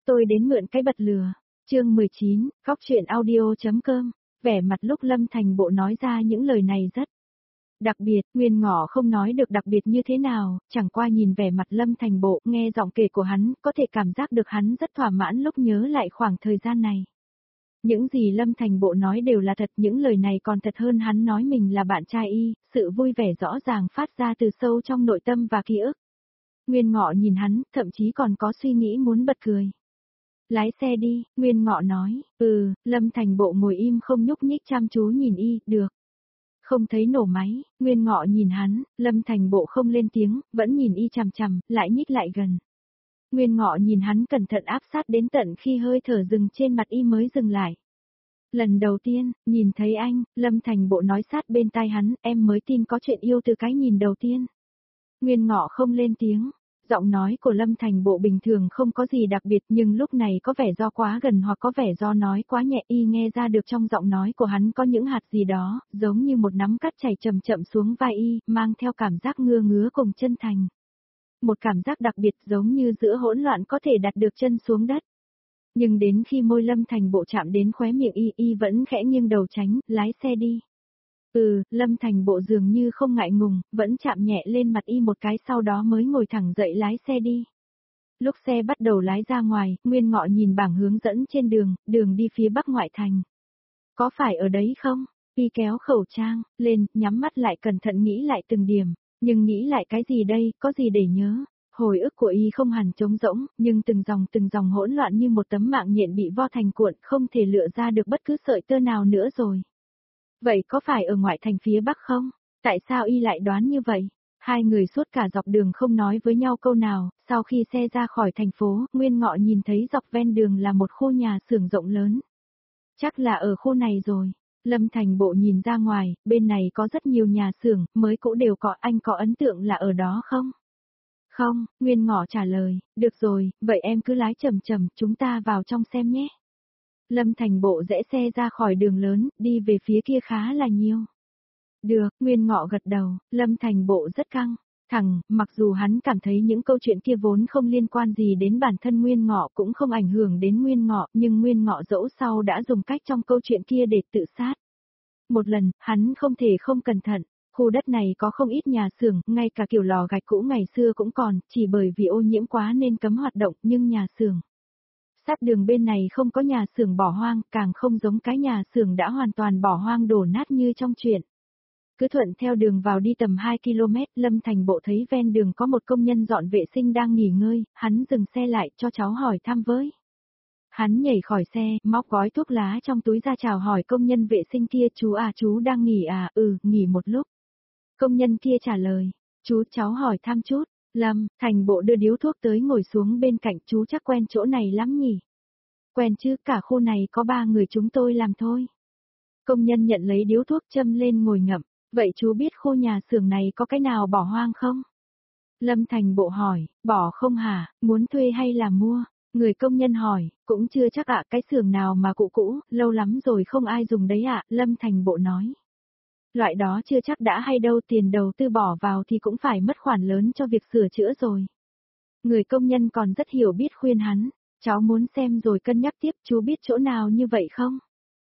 tôi đến mượn cái bật lửa. Chương 19, Góc truyện audio.com. Vẻ mặt lúc Lâm Thành Bộ nói ra những lời này rất đặc biệt, Nguyên Ngọ không nói được đặc biệt như thế nào, chẳng qua nhìn vẻ mặt Lâm Thành Bộ, nghe giọng kể của hắn, có thể cảm giác được hắn rất thỏa mãn lúc nhớ lại khoảng thời gian này. Những gì Lâm Thành Bộ nói đều là thật, những lời này còn thật hơn hắn nói mình là bạn trai y, sự vui vẻ rõ ràng phát ra từ sâu trong nội tâm và ký ức. Nguyên Ngọ nhìn hắn, thậm chí còn có suy nghĩ muốn bật cười. Lái xe đi, Nguyên Ngọ nói, Lâm Thành Bộ ngồi im không nhúc nhích chăm chú nhìn y, được. Không thấy nổ máy, Nguyên Ngọ nhìn hắn, Lâm Thành Bộ không lên tiếng, vẫn nhìn y chằm chằm, lại nhích lại gần. Nguyên Ngọ nhìn hắn cẩn thận áp sát đến tận khi hơi thở dừng trên mặt y mới dừng lại. Lần đầu tiên, nhìn thấy anh, Lâm Thành Bộ nói sát bên tai hắn, em mới tin có chuyện yêu từ cái nhìn đầu tiên. Nguyên Ngọ không lên tiếng. Giọng nói của Lâm Thành Bộ bình thường không có gì đặc biệt nhưng lúc này có vẻ do quá gần hoặc có vẻ do nói quá nhẹ y nghe ra được trong giọng nói của hắn có những hạt gì đó, giống như một nắm cát chảy chậm chậm xuống vai y, mang theo cảm giác ngứa ngứa cùng chân thành. Một cảm giác đặc biệt giống như giữa hỗn loạn có thể đặt được chân xuống đất. Nhưng đến khi môi Lâm Thành Bộ chạm đến khóe miệng y vẫn khẽ nghiêng đầu tránh, lái xe đi. Lâm Thành Bộ dường như không ngại ngùng, vẫn chạm nhẹ lên mặt y một cái sau đó mới ngồi thẳng dậy lái xe đi. Lúc xe bắt đầu lái ra ngoài, Nguyên Ngọ nhìn bảng hướng dẫn trên đường đi phía bắc ngoại thành. Có phải ở đấy không? Y kéo khẩu trang lên, nhắm mắt lại cẩn thận nghĩ lại từng điểm, nhưng nghĩ lại cái gì đây, có gì để nhớ? Hồi ức của y không hẳn trống rỗng, nhưng từng dòng hỗn loạn như một tấm mạng nhện bị vo thành cuộn, không thể lựa ra được bất cứ sợi tơ nào nữa rồi. Vậy có phải ở ngoại thành phía bắc không? Tại sao y lại đoán như vậy? Hai người suốt cả dọc đường không nói với nhau câu nào, sau khi xe ra khỏi thành phố, Nguyên Ngọ nhìn thấy dọc ven đường là một khu nhà xưởng rộng lớn. Chắc là ở khu này rồi. Lâm Thành Bộ nhìn ra ngoài, bên này có rất nhiều nhà xưởng, mới cũ đều có, anh có ấn tượng là ở đó không? Không, Nguyên Ngọ trả lời, được rồi, vậy em cứ lái chậm chậm, chúng ta vào trong xem nhé. Lâm Thành Bộ rẽ xe ra khỏi đường lớn, đi về phía kia khá là nhiều. Được, Nguyên Ngọ gật đầu, Lâm Thành Bộ rất căng thẳng, mặc dù hắn cảm thấy những câu chuyện kia vốn không liên quan gì đến bản thân Nguyên Ngọ cũng không ảnh hưởng đến Nguyên Ngọ, nhưng Nguyên Ngọ dẫu sau đã dùng cách trong câu chuyện kia để tự sát. Một lần, hắn không thể không cẩn thận, khu đất này có không ít nhà xưởng, ngay cả kiểu lò gạch cũ ngày xưa cũng còn, chỉ bởi vì ô nhiễm quá nên cấm hoạt động, nhưng nhà xưởng sát đường bên này không có nhà xưởng bỏ hoang, càng không giống cái nhà xưởng đã hoàn toàn bỏ hoang đổ nát như trong truyện. Cứ thuận theo đường vào đi tầm 2 km, Lâm Thành Bộ thấy ven đường có một công nhân dọn vệ sinh đang nghỉ ngơi, hắn dừng xe lại cho cháu hỏi thăm với. Hắn nhảy khỏi xe, móc gói thuốc lá trong túi ra chào hỏi công nhân vệ sinh kia, chú đang nghỉ à, nghỉ một lúc. Công nhân kia trả lời, cháu hỏi thăm chút. Lâm Thành Bộ đưa điếu thuốc tới ngồi xuống bên cạnh, chú chắc quen chỗ này lắm nhỉ? Quen chứ, cả khu này có 3 người chúng tôi làm thôi. Công nhân nhận lấy điếu thuốc châm lên ngồi ngậm, vậy chú biết khu nhà xưởng này có cái nào bỏ hoang không? Lâm Thành Bộ hỏi, bỏ không hả, muốn thuê hay là mua? Người công nhân hỏi, cũng chưa chắc ạ, cái xưởng nào mà cũ, lâu lắm rồi không ai dùng đấy ạ, Lâm Thành Bộ nói. Loại đó chưa chắc đã hay đâu, tiền đầu tư bỏ vào thì cũng phải mất khoản lớn cho việc sửa chữa rồi. Người công nhân còn rất hiểu biết khuyên hắn, cháu muốn xem rồi cân nhắc tiếp, chú biết chỗ nào như vậy không?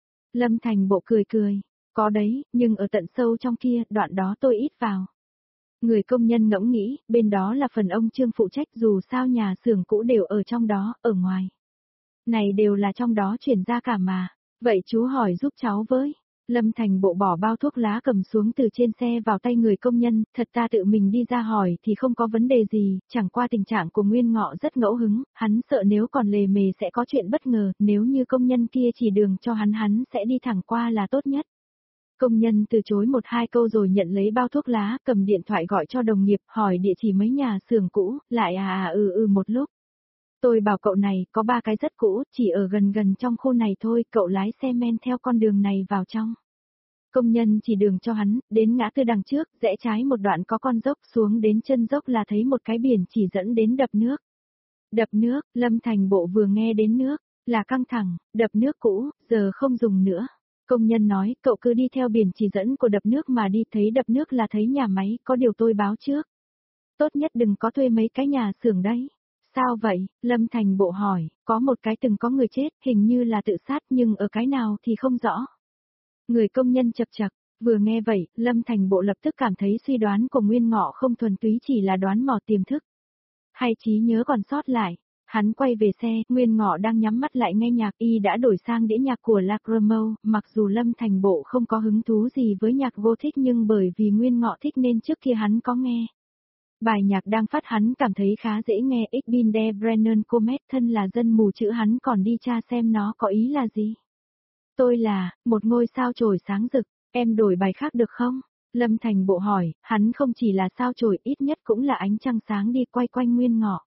Lâm Thành Bộ cười, có đấy, nhưng ở tận sâu trong kia, đoạn đó tôi ít vào. Người công nhân ngẫm nghĩ, bên đó là phần ông Trương phụ trách, dù sao nhà xưởng cũ đều ở trong đó, ở ngoài. Này đều là trong đó chuyển ra cả mà, vậy chú hỏi giúp cháu với. Lâm Thành Bộ bỏ bao thuốc lá cầm xuống từ trên xe vào tay người công nhân, thật ta tự mình đi ra hỏi thì không có vấn đề gì, chẳng qua tình trạng của Nguyên Ngọ rất ngẫu hứng, hắn sợ nếu còn lề mề sẽ có chuyện bất ngờ, nếu như công nhân kia chỉ đường cho hắn sẽ đi thẳng qua là tốt nhất. Công nhân từ chối 1-2 câu rồi nhận lấy bao thuốc lá, cầm điện thoại gọi cho đồng nghiệp, hỏi địa chỉ mấy nhà xưởng cũ, lại một lúc. Tôi bảo cậu này, có 3 cái rất cũ, chỉ ở gần trong khu này thôi, cậu lái xe men theo con đường này vào trong. Công nhân chỉ đường cho hắn, đến ngã tư đằng trước, rẽ trái một đoạn có con dốc, xuống đến chân dốc là thấy một cái biển chỉ dẫn đến đập nước. Đập nước, Lâm Thành Bộ vừa nghe đến nước, là căng thẳng, đập nước cũ, giờ không dùng nữa. Công nhân nói, cậu cứ đi theo biển chỉ dẫn của đập nước mà đi, thấy đập nước là thấy nhà máy, có điều tôi báo trước. Tốt nhất đừng có thuê mấy cái nhà xưởng đấy. Sao vậy? Lâm Thành Bộ hỏi, có một cái từng có người chết, hình như là tự sát nhưng ở cái nào thì không rõ. Người công nhân chập chập, vừa nghe vậy, Lâm Thành Bộ lập tức cảm thấy suy đoán của Nguyên Ngọ không thuần túy chỉ là đoán mò tiềm thức. Hay trí nhớ còn sót lại. Hắn quay về xe, Nguyên Ngọ đang nhắm mắt lại nghe nhạc, y đã đổi sang đĩa nhạc của Lacrymo, mặc dù Lâm Thành Bộ không có hứng thú gì với nhạc Gothic nhưng bởi vì Nguyên Ngọ thích nên trước kia hắn có nghe. Bài nhạc đang phát hắn cảm thấy khá dễ nghe. Ich bin der Brennan Comet, thân là dân mù chữ hắn còn đi tra xem nó có ý là gì. Tôi là, một ngôi sao chổi sáng rực, em đổi bài khác được không? Lâm Thành Bộ hỏi, hắn không chỉ là sao chổi, ít nhất cũng là ánh trăng sáng đi quay quanh Nguyên Ngọ.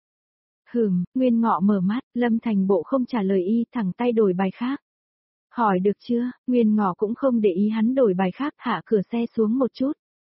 Nguyên Ngọ mở mắt, Lâm Thành Bộ không trả lời y, thẳng tay đổi bài khác. Hỏi được chưa? Nguyên Ngọ cũng không để ý hắn đổi bài khác, hạ cửa xe xuống một chút.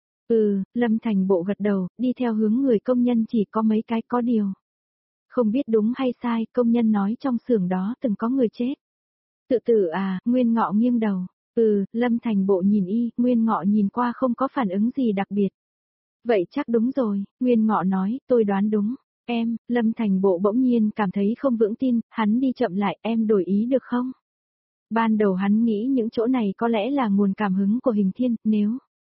Lâm Thành Bộ gật đầu, đi theo hướng người công nhân chỉ có mấy cái có điều. Không biết đúng hay sai, công nhân nói trong xưởng đó từng có người chết. Tự tử à? Nguyên Ngọ nghiêng đầu. Lâm Thành Bộ nhìn y, Nguyên Ngọ nhìn qua không có phản ứng gì đặc biệt. Vậy chắc đúng rồi, Nguyên Ngọ nói, tôi đoán đúng. Em, Lâm Thành Bộ bỗng nhiên cảm thấy không vững tin, hắn đi chậm lại, em đổi ý được không? Ban đầu hắn nghĩ những chỗ này có lẽ là nguồn cảm hứng của Hình Thiên, nếu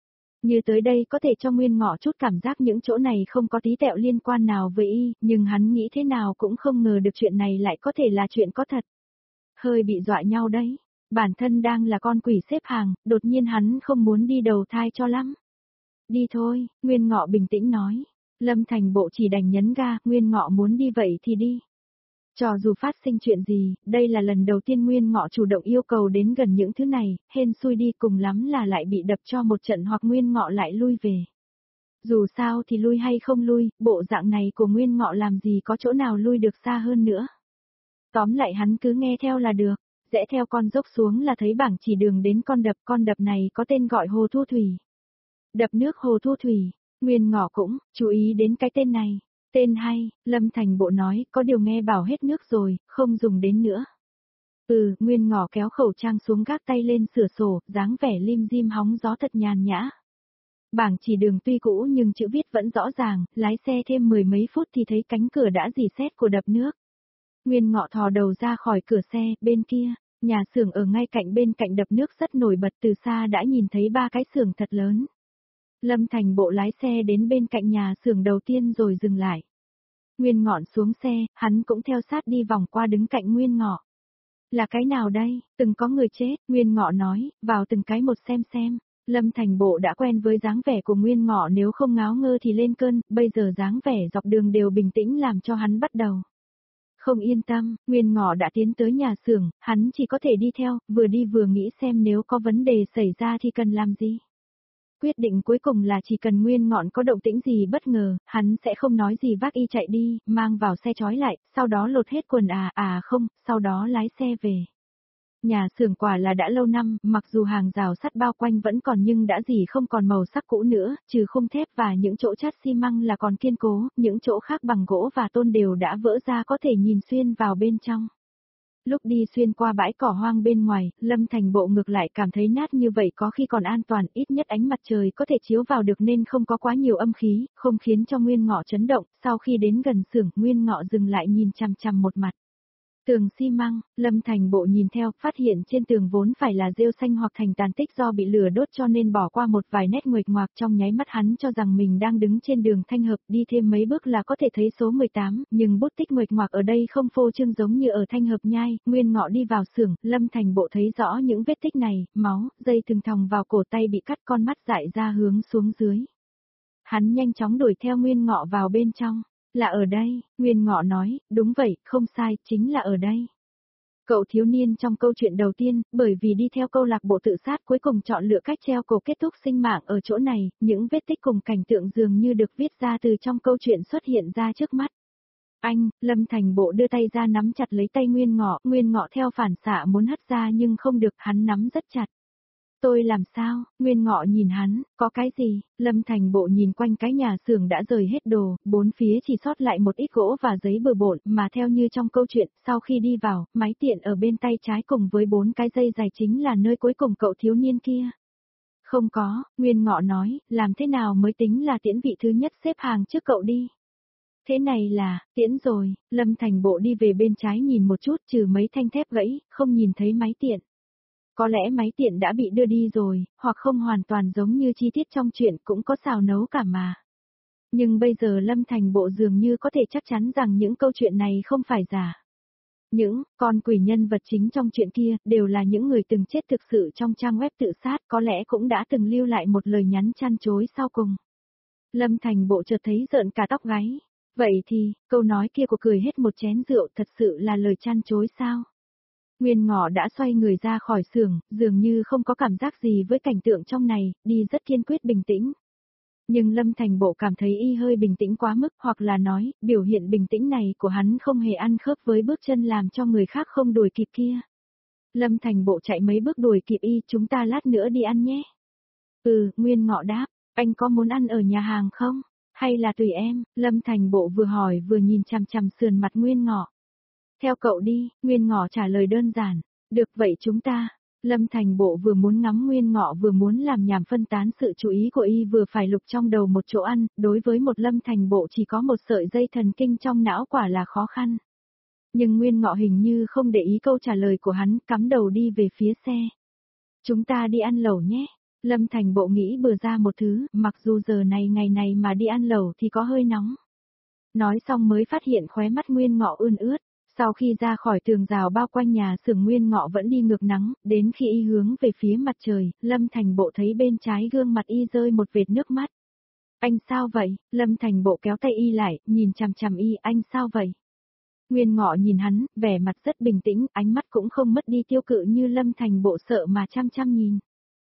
như tới đây có thể cho Nguyên Ngọ chút cảm giác những chỗ này không có tí tẹo liên quan nào với y, nhưng hắn nghĩ thế nào cũng không ngờ được chuyện này lại có thể là chuyện có thật. Hơi bị dọa nhau đấy, bản thân đang là con quỷ xếp hàng, đột nhiên hắn không muốn đi đầu thai cho lắm. Đi thôi, Nguyên Ngọ bình tĩnh nói. Lâm Thành Bộ chỉ đành nhấn ga, Nguyên Ngọ muốn đi vậy thì đi. Cho dù phát sinh chuyện gì, đây là lần đầu tiên Nguyên Ngọ chủ động yêu cầu đến gần những thứ này, hên xui đi cùng lắm là lại bị đập cho một trận hoặc Nguyên Ngọ lại lui về. Dù sao thì lui hay không lui, bộ dạng này của Nguyên Ngọ làm gì có chỗ nào lui được xa hơn nữa. Tóm lại hắn cứ nghe theo là được, rẽ theo con dốc xuống là thấy bảng chỉ đường đến con đập này có tên gọi Hồ Thu Thủy. Đập nước Hồ Thu Thủy. Nguyên Ngọ cũng, chú ý đến cái tên này. Tên hay, Lâm Thành Bộ nói, có điều nghe bảo hết nước rồi, không dùng đến nữa. Nguyên Ngọ kéo khẩu trang xuống gác tay lên sửa sổ, dáng vẻ lim dim hóng gió thật nhàn nhã. Bảng chỉ đường tuy cũ nhưng chữ viết vẫn rõ ràng, lái xe thêm 10 mấy phút thì thấy cánh cửa đã rỉ sét của đập nước. Nguyên Ngọ thò đầu ra khỏi cửa xe, bên kia, nhà xưởng ở ngay cạnh bên cạnh đập nước rất nổi bật, từ xa đã nhìn thấy 3 cái xưởng thật lớn. Lâm Thành Bộ lái xe đến bên cạnh nhà xưởng đầu tiên rồi dừng lại. Nguyên Ngọ xuống xe, hắn cũng theo sát đi vòng qua đứng cạnh Nguyên Ngọ. Là cái nào đây? Từng có người chết, Nguyên Ngọ nói, vào từng cái một xem. Lâm Thành Bộ đã quen với dáng vẻ của Nguyên Ngọ, nếu không ngáo ngơ thì lên cơn, bây giờ dáng vẻ dọc đường đều bình tĩnh làm cho hắn bắt đầu không yên tâm. Nguyên Ngọ đã tiến tới nhà xưởng, hắn chỉ có thể đi theo, vừa đi vừa nghĩ xem nếu có vấn đề xảy ra thì cần làm gì. Quyết định cuối cùng là chỉ cần Nguyên Ngọn có động tĩnh gì bất ngờ, hắn sẽ không nói gì, vác y chạy đi, mang vào xe trói lại, sau đó lột hết quần không, sau đó lái xe về. Nhà xưởng quả là đã lâu năm, mặc dù hàng rào sắt bao quanh vẫn còn nhưng đã gì không còn màu sắc cũ nữa, trừ khung thép và những chỗ chát xi măng là còn kiên cố, những chỗ khác bằng gỗ và tôn đều đã vỡ ra, có thể nhìn xuyên vào bên trong. Lúc đi xuyên qua bãi cỏ hoang bên ngoài, Lâm Thành Bộ ngược lại cảm thấy nát như vậy có khi còn an toàn, ít nhất ánh mặt trời có thể chiếu vào được nên không có quá nhiều âm khí, không khiến cho Nguyên Ngọ chấn động. Sau khi đến gần xưởng, Nguyên Ngọ dừng lại nhìn chằm chằm một mặt. Tường xi măng, Lâm Thành Bộ nhìn theo, phát hiện trên tường vốn phải là rêu xanh hoặc thành tàn tích do bị lửa đốt cho nên bỏ qua một vài nét nguệch ngoạc, trong nháy mắt hắn cho rằng mình đang đứng trên đường Thanh Hợp, đi thêm mấy bước là có thể thấy số 18, nhưng bút tích nguệch ngoạc ở đây không phô trương giống như ở Thanh Hợp nhai. Nguyên Ngọ đi vào xưởng, Lâm Thành Bộ thấy rõ những vết tích này, máu, dây thừng thòng vào cổ tay bị cắt, con mắt dại ra hướng xuống dưới. Hắn nhanh chóng đuổi theo Nguyên Ngọ vào bên trong. Là ở đây, Nguyên Ngọ nói, đúng vậy, không sai, chính là ở đây. Cậu thiếu niên trong câu chuyện đầu tiên, bởi vì đi theo câu lạc bộ tự sát cuối cùng chọn lựa cách treo cổ kết thúc sinh mạng ở chỗ này, những vết tích cùng cảnh tượng dường như được viết ra từ trong câu chuyện xuất hiện ra trước mắt. Anh, Lâm Thành Bộ đưa tay ra nắm chặt lấy tay Nguyên Ngọ theo phản xạ muốn hất ra nhưng không được, hắn nắm rất chặt. Tôi làm sao? Nguyên Ngọ nhìn hắn, có cái gì? Lâm Thành Bộ nhìn quanh cái nhà xưởng đã rời hết đồ, bốn phía chỉ sót lại một ít gỗ và giấy bừa bộn, mà theo như trong câu chuyện, sau khi đi vào, máy tiện ở bên tay trái cùng với 4 cái dây dài chính là nơi cuối cùng cậu thiếu niên kia. Không có, Nguyên Ngọ nói, làm thế nào mới tính là tiễn vị thứ nhất xếp hàng trước cậu đi? Thế này là, tiễn rồi, Lâm Thành Bộ đi về bên trái nhìn một chút trừ mấy thanh thép gãy, không nhìn thấy máy tiện. Có lẽ máy tiện đã bị đưa đi rồi, hoặc không hoàn toàn giống như chi tiết trong chuyện cũng có xào nấu cả mà. Nhưng bây giờ Lâm Thành Bộ dường như có thể chắc chắn rằng những câu chuyện này không phải giả. Những con quỷ nhân vật chính trong chuyện kia đều là những người từng chết thực sự trong trang web tự sát, có lẽ cũng đã từng lưu lại một lời nhắn chăn chối sau cùng. Lâm Thành Bộ chợt thấy rợn cả tóc gáy. Vậy thì, câu nói kia của cười hết một chén rượu thật sự là lời chăn chối sao? Nguyên Ngọ đã xoay người ra khỏi xưởng, dường như không có cảm giác gì với cảnh tượng trong này, đi rất kiên quyết bình tĩnh. Nhưng Lâm Thành Bộ cảm thấy y hơi bình tĩnh quá mức, hoặc là nói, biểu hiện bình tĩnh này của hắn không hề ăn khớp với bước chân làm cho người khác không đuổi kịp kia. Lâm Thành Bộ chạy mấy bước đuổi kịp y, chúng ta lát nữa đi ăn nhé. Nguyên Ngọ đáp, anh có muốn ăn ở nhà hàng không? Hay là tùy em, Lâm Thành Bộ vừa hỏi vừa nhìn chằm chằm sườn mặt Nguyên Ngọ. Theo cậu đi, Nguyên Ngọ trả lời đơn giản. Được vậy chúng ta. Lâm Thành Bộ vừa muốn ngắm Nguyên Ngọ vừa muốn làm nhảm phân tán sự chú ý của y vừa phải lục trong đầu một chỗ ăn, đối với một Lâm Thành Bộ chỉ có một sợi dây thần kinh trong não quả là khó khăn. Nhưng Nguyên Ngọ hình như không để ý câu trả lời của hắn, cắm đầu đi về phía xe. Chúng ta đi ăn lẩu nhé. Lâm Thành Bộ nghĩ bừa ra một thứ, mặc dù giờ này ngày này mà đi ăn lẩu thì có hơi nóng. Nói xong mới phát hiện khóe mắt Nguyên Ngọ ươn ướt. Sau khi ra khỏi tường rào bao quanh nhà xưởng Nguyên Ngọ vẫn đi ngược nắng, đến khi y hướng về phía mặt trời, Lâm Thành Bộ thấy bên trái gương mặt y rơi một vệt nước mắt. Anh sao vậy? Lâm Thành Bộ kéo tay y lại, nhìn chằm chằm y, anh sao vậy? Nguyên Ngọ nhìn hắn, vẻ mặt rất bình tĩnh, ánh mắt cũng không mất đi tiêu cự như Lâm Thành Bộ sợ mà chăm chăm nhìn.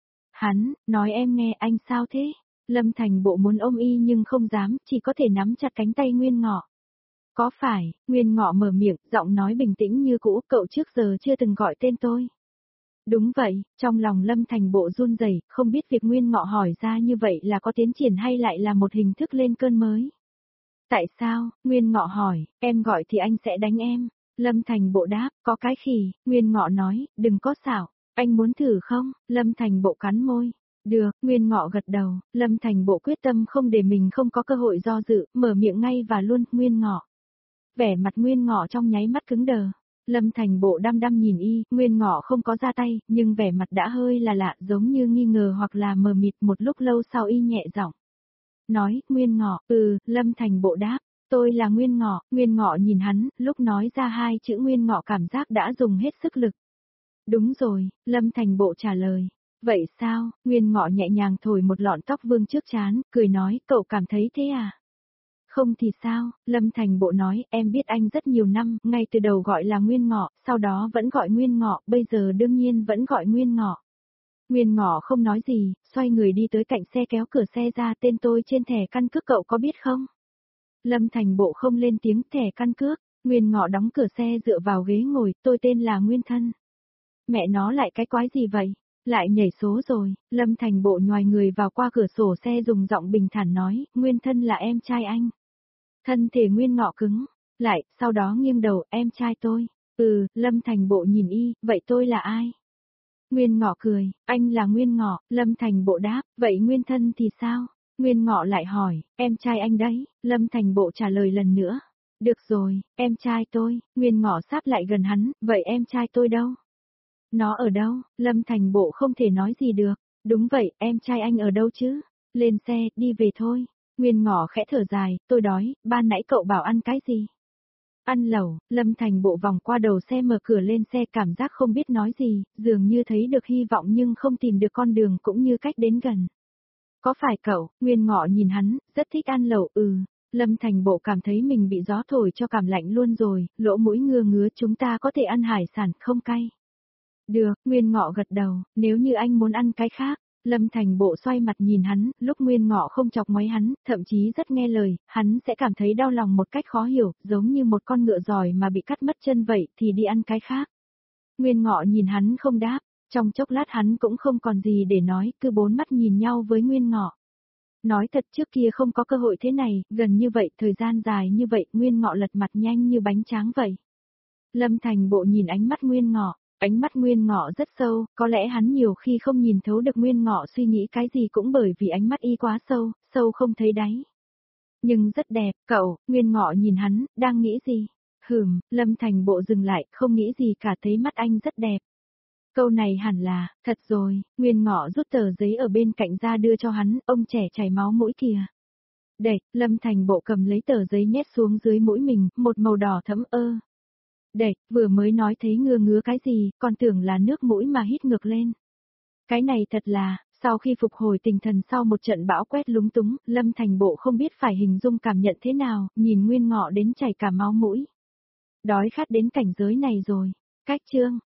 Hắn, nói em nghe anh sao thế? Lâm Thành Bộ muốn ôm y nhưng không dám, chỉ có thể nắm chặt cánh tay Nguyên Ngọ. Có phải, Nguyên Ngọ mở miệng, giọng nói bình tĩnh như cũ, cậu trước giờ chưa từng gọi tên tôi. Đúng vậy, trong lòng Lâm Thành Bộ run rẩy, không biết việc Nguyên Ngọ hỏi ra như vậy là có tiến triển hay lại là một hình thức lên cơn mới. Tại sao, Nguyên Ngọ hỏi, em gọi thì anh sẽ đánh em. Lâm Thành Bộ đáp, có cái khỉ, Nguyên Ngọ nói, đừng có xảo, anh muốn thử không? Lâm Thành Bộ cắn môi. Được, Nguyên Ngọ gật đầu, Lâm Thành Bộ quyết tâm không để mình không có cơ hội do dự, mở miệng ngay và luôn, Nguyên Ngọ. Vẻ mặt Nguyên Ngọ trong nháy mắt cứng đờ. Lâm Thành Bộ đăm đăm nhìn y, Nguyên Ngọ không có ra tay, nhưng vẻ mặt đã hơi là lạ, giống như nghi ngờ hoặc là mờ mịt. Một lúc lâu sau y nhẹ giọng nói, Nguyên Ngọ, Lâm Thành Bộ đáp, tôi là Nguyên Ngọ. Nguyên Ngọ nhìn hắn, lúc nói ra hai chữ Nguyên Ngọ cảm giác đã dùng hết sức lực. Đúng rồi, Lâm Thành Bộ trả lời. Vậy sao? Nguyên Ngọ nhẹ nhàng thổi một lọn tóc vương trước trán, cười nói, cậu cảm thấy thế à? Không thì sao, Lâm Thành Bộ nói, em biết anh rất nhiều năm, ngay từ đầu gọi là Nguyên Ngọ, sau đó vẫn gọi Nguyên Ngọ, bây giờ đương nhiên vẫn gọi Nguyên Ngọ. Nguyên Ngọ không nói gì, xoay người đi tới cạnh xe kéo cửa xe ra, tên tôi trên thẻ căn cước cậu có biết không? Lâm Thành Bộ không lên tiếng, thẻ căn cước. Nguyên Ngọ đóng cửa xe dựa vào ghế ngồi, tôi tên là Nguyên Thân. Mẹ nó lại cái quái gì vậy? Lại nhảy số rồi. Lâm Thành Bộ nhoài người vào qua cửa sổ xe dùng giọng bình thản nói, Nguyên Thân là em trai anh. Thân thể Nguyên Ngọ cứng lại, sau đó nghiêng đầu, em trai tôi. Lâm Thành Bộ nhìn y, vậy tôi là ai? Nguyên Ngọ cười, anh là Nguyên Ngọ. Lâm Thành Bộ đáp, vậy Nguyên Thân thì sao? Nguyên Ngọ lại hỏi, em trai anh đấy. Lâm Thành Bộ trả lời lần nữa. Được rồi, em trai tôi. Nguyên Ngọ sáp lại gần hắn, vậy em trai tôi đâu? Nó ở đâu? Lâm Thành Bộ không thể nói gì được. Đúng vậy, em trai anh ở đâu chứ? Lên xe, đi về thôi. Nguyên Ngọ khẽ thở dài, tôi đói, ban nãy cậu bảo ăn cái gì? Ăn lẩu. Lâm Thành Bộ vòng qua đầu xe mở cửa lên xe, cảm giác không biết nói gì, dường như thấy được hy vọng nhưng không tìm được con đường cũng như cách đến gần. Có phải cậu? Nguyên Ngọ nhìn hắn, rất thích ăn lẩu. Lâm Thành Bộ cảm thấy mình bị gió thổi cho cảm lạnh luôn rồi, lỗ mũi ngứa ngứa, chúng ta có thể ăn hải sản không cay. Được, Nguyên Ngọ gật đầu, nếu như anh muốn ăn cái khác. Lâm Thành Bộ xoay mặt nhìn hắn, lúc Nguyên Ngọ không chọc ngoáy hắn, thậm chí rất nghe lời, hắn sẽ cảm thấy đau lòng một cách khó hiểu, giống như một con ngựa giỏi mà bị cắt mất chân vậy, thì đi ăn cái khác. Nguyên Ngọ nhìn hắn không đáp, trong chốc lát hắn cũng không còn gì để nói, cứ bốn mắt nhìn nhau với Nguyên Ngọ. Nói thật trước kia không có cơ hội thế này, gần như vậy, thời gian dài như vậy, Nguyên Ngọ lật mặt nhanh như bánh tráng vậy. Lâm Thành Bộ nhìn ánh mắt Nguyên Ngọ. Ánh mắt Nguyên Ngọ rất sâu, có lẽ hắn nhiều khi không nhìn thấu được Nguyên Ngọ suy nghĩ cái gì cũng bởi vì ánh mắt y quá sâu, sâu không thấy đáy. Nhưng rất đẹp, cậu, Nguyên Ngọ nhìn hắn, đang nghĩ gì? Lâm Thành Bộ dừng lại, không nghĩ gì cả, thấy mắt anh rất đẹp. Câu này hẳn là, thật rồi, Nguyên Ngọ rút tờ giấy ở bên cạnh ra đưa cho hắn, ông trẻ chảy máu mũi kìa. Đẩy, Lâm Thành Bộ cầm lấy tờ giấy nhét xuống dưới mũi mình, một màu đỏ thẫm ơ. Đẩy, vừa mới nói thấy ngứa cái gì, còn tưởng là nước mũi mà hít ngược lên. Cái này thật là, sau khi phục hồi tinh thần sau một trận bão quét lúng túng, Lâm Thành Bộ không biết phải hình dung cảm nhận thế nào, nhìn Nguyên Ngọ đến chảy cả máu mũi. Đói khát đến cảnh giới này rồi. Cách chương